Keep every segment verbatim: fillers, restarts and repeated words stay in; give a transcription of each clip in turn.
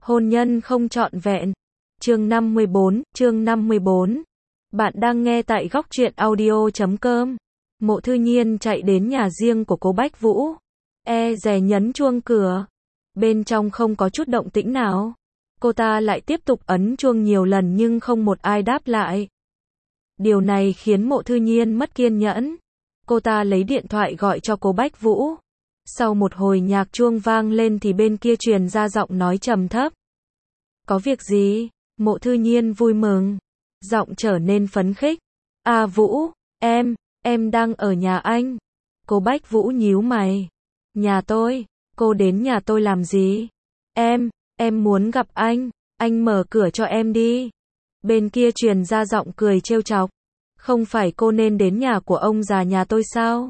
Hôn nhân không trọn vẹn. Chương năm mươi bốn, chương năm mươi bốn. Bạn đang nghe tại góc truyện audio chấm com. Mộ Thư Nhiên chạy đến nhà riêng của cô Bách Vũ. E dè nhấn chuông cửa. Bên trong không có chút động tĩnh nào. Cô ta lại tiếp tục ấn chuông nhiều lần nhưng không một ai đáp lại. Điều này khiến Mộ Thư Nhiên mất kiên nhẫn. Cô ta lấy điện thoại gọi cho cô Bách Vũ. Sau một hồi nhạc chuông vang lên thì bên kia truyền ra giọng nói trầm thấp. Có việc gì? Mộ Thư Nhiên vui mừng. Giọng trở nên phấn khích. À Vũ, em, em đang ở nhà anh. Cô Bách Vũ nhíu mày. Nhà tôi? Cô đến nhà tôi làm gì? Em, em muốn gặp anh. Anh mở cửa cho em đi. Bên kia truyền ra giọng cười trêu chọc. Không phải cô nên đến nhà của ông già nhà tôi sao?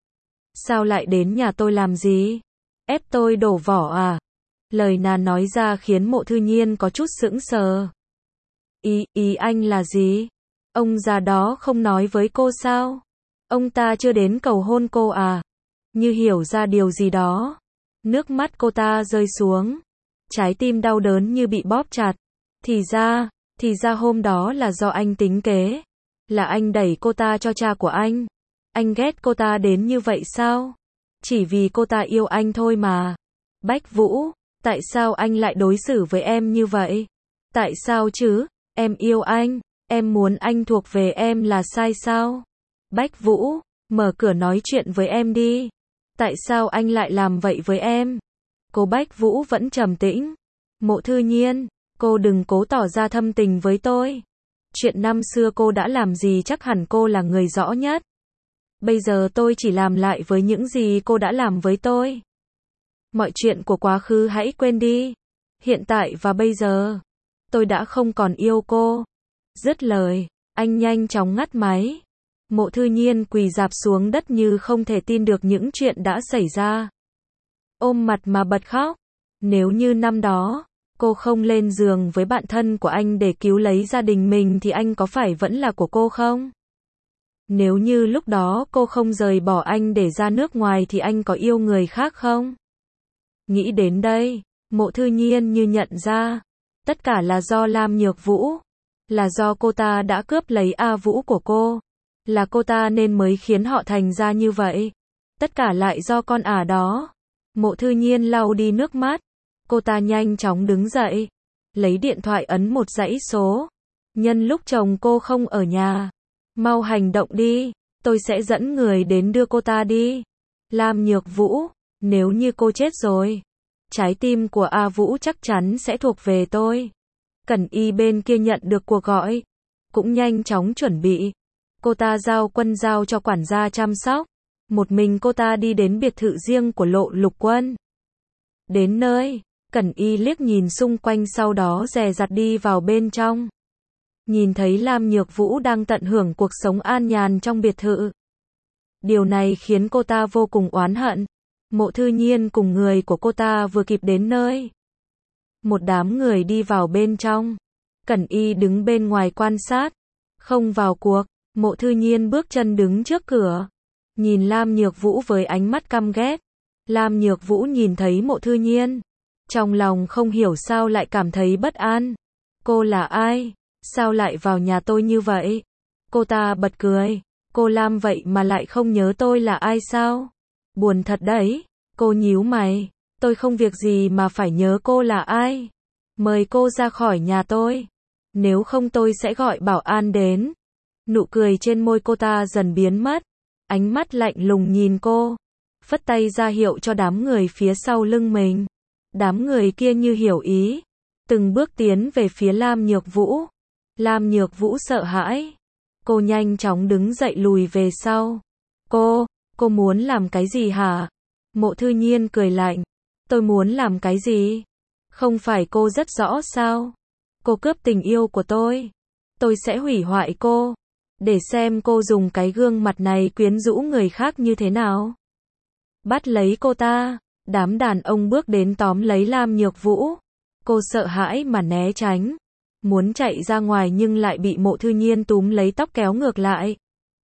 Sao lại đến nhà tôi làm gì? Ép tôi đổ vỏ à? Lời nàng nói ra khiến Mộ Thư Nhiên có chút sững sờ. Ý, ý anh là gì? Ông già đó không nói với cô sao? Ông ta chưa đến cầu hôn cô à? Như hiểu ra điều gì đó. Nước mắt cô ta rơi xuống. Trái tim đau đớn như bị bóp chặt. Thì ra, thì ra hôm đó là do anh tính kế. Là anh đẩy cô ta cho cha của anh. Anh ghét cô ta đến như vậy sao? Chỉ vì cô ta yêu anh thôi mà. Bách Vũ, tại sao anh lại đối xử với em như vậy? Tại sao chứ? Em yêu anh, em muốn anh thuộc về em là sai sao? Bách Vũ, mở cửa nói chuyện với em đi. Tại sao anh lại làm vậy với em? Cô Bách Vũ vẫn trầm tĩnh. Mộ Thư Nhiên, cô đừng cố tỏ ra thâm tình với tôi. Chuyện năm xưa cô đã làm gì chắc hẳn cô là người rõ nhất. Bây giờ tôi chỉ làm lại với những gì cô đã làm với tôi. Mọi chuyện của quá khứ hãy quên đi. Hiện tại và bây giờ, tôi đã không còn yêu cô. Dứt lời, anh nhanh chóng ngắt máy. Mộ Thư Nhiên quỳ rạp xuống đất như không thể tin được những chuyện đã xảy ra. Ôm mặt mà bật khóc. Nếu như năm đó, cô không lên giường với bạn thân của anh để cứu lấy gia đình mình thì anh có phải vẫn là của cô không? Nếu như lúc đó cô không rời bỏ anh để ra nước ngoài thì anh có yêu người khác không? Nghĩ đến đây, Mộ Thư Nhiên như nhận ra. Tất cả là do Lam Nhược Vũ. Là do cô ta đã cướp lấy A Vũ của cô. Là cô ta nên mới khiến họ thành ra như vậy. Tất cả lại do con ả đó. Mộ Thư Nhiên lau đi nước mắt. Cô ta nhanh chóng đứng dậy. Lấy điện thoại ấn một dãy số. Nhân lúc chồng cô không ở nhà. Mau hành động đi. Tôi sẽ dẫn người đến đưa cô ta đi. Lam Nhược Vũ, nếu như cô chết rồi, trái tim của A Vũ chắc chắn sẽ thuộc về tôi. Cẩn Y bên kia nhận được cuộc gọi. Cũng nhanh chóng chuẩn bị. Cô ta giao Quân giao cho quản gia chăm sóc. Một mình cô ta đi đến biệt thự riêng của Lộ Lục Quân. Đến nơi, Cẩn Y liếc nhìn xung quanh sau đó dè dặt đi vào bên trong. Nhìn thấy Lam Nhược Vũ đang tận hưởng cuộc sống an nhàn trong biệt thự. Điều này khiến cô ta vô cùng oán hận. Mộ Thư Nhiên cùng người của cô ta vừa kịp đến nơi. Một đám người đi vào bên trong. Cẩn Y đứng bên ngoài quan sát. Không vào cuộc, Mộ Thư Nhiên bước chân đứng trước cửa. Nhìn Lam Nhược Vũ với ánh mắt căm ghét. Lam Nhược Vũ nhìn thấy Mộ Thư Nhiên. Trong lòng không hiểu sao lại cảm thấy bất an. Cô là ai? Sao lại vào nhà tôi như vậy? Cô ta bật cười. Cô Lam vậy mà lại không nhớ tôi là ai sao? Buồn thật đấy. Cô nhíu mày. Tôi không việc gì mà phải nhớ cô là ai. Mời cô ra khỏi nhà tôi. Nếu không tôi sẽ gọi bảo an đến. Nụ cười trên môi cô ta dần biến mất. Ánh mắt lạnh lùng nhìn cô. Phất tay ra hiệu cho đám người phía sau lưng mình. Đám người kia như hiểu ý. Từng bước tiến về phía Lam Nhược Vũ. Lam Nhược Vũ sợ hãi. Cô nhanh chóng đứng dậy lùi về sau. Cô, cô muốn làm cái gì hả? Mộ Thư Nhiên cười lạnh. Tôi muốn làm cái gì? Không phải cô rất rõ sao? Cô cướp tình yêu của tôi. Tôi sẽ hủy hoại cô. Để xem cô dùng cái gương mặt này quyến rũ người khác như thế nào. Bắt lấy cô ta. Đám đàn ông bước đến tóm lấy Lam Nhược Vũ. Cô sợ hãi mà né tránh. Muốn chạy ra ngoài nhưng lại bị Mộ Thư Nhiên túm lấy tóc kéo ngược lại.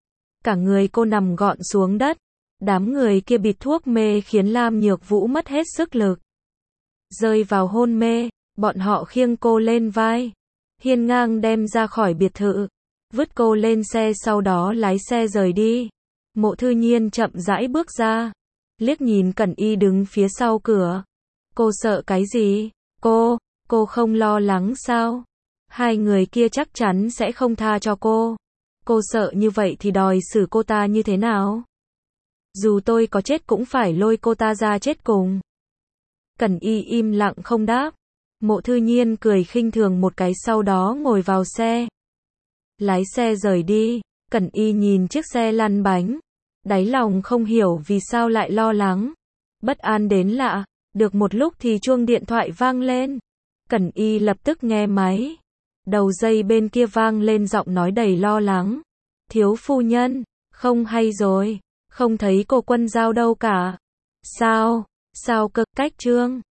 Cả người cô nằm gọn xuống đất. Đám người kia bịt thuốc mê khiến Lam Nhược Vũ mất hết sức lực. Rơi vào hôn mê. Bọn họ khiêng cô lên vai, hiên ngang đem ra khỏi biệt thự, vứt cô lên xe sau đó lái xe rời đi. Mộ Thư Nhiên chậm rãi bước ra, liếc nhìn Cẩn Y đứng phía sau cửa. Cô sợ cái gì? Cô, cô không lo lắng sao? Hai người kia chắc chắn sẽ không tha cho cô. Cô sợ như vậy thì đòi xử cô ta như thế nào? Dù tôi có chết cũng phải lôi cô ta ra chết cùng. Cẩn Y im lặng không đáp. Mộ Thư Nhiên cười khinh thường một cái sau đó ngồi vào xe. Lái xe rời đi. Cẩn Y nhìn chiếc xe lăn bánh. Đáy lòng không hiểu vì sao lại lo lắng. Bất an đến lạ. Được một lúc thì chuông điện thoại vang lên. Cẩn Y lập tức nghe máy. Đầu dây bên kia vang lên giọng nói đầy lo lắng. Thiếu phu nhân, không hay rồi. Không thấy cô Quân Giao đâu cả. Sao? Sao cơ? Cách Trương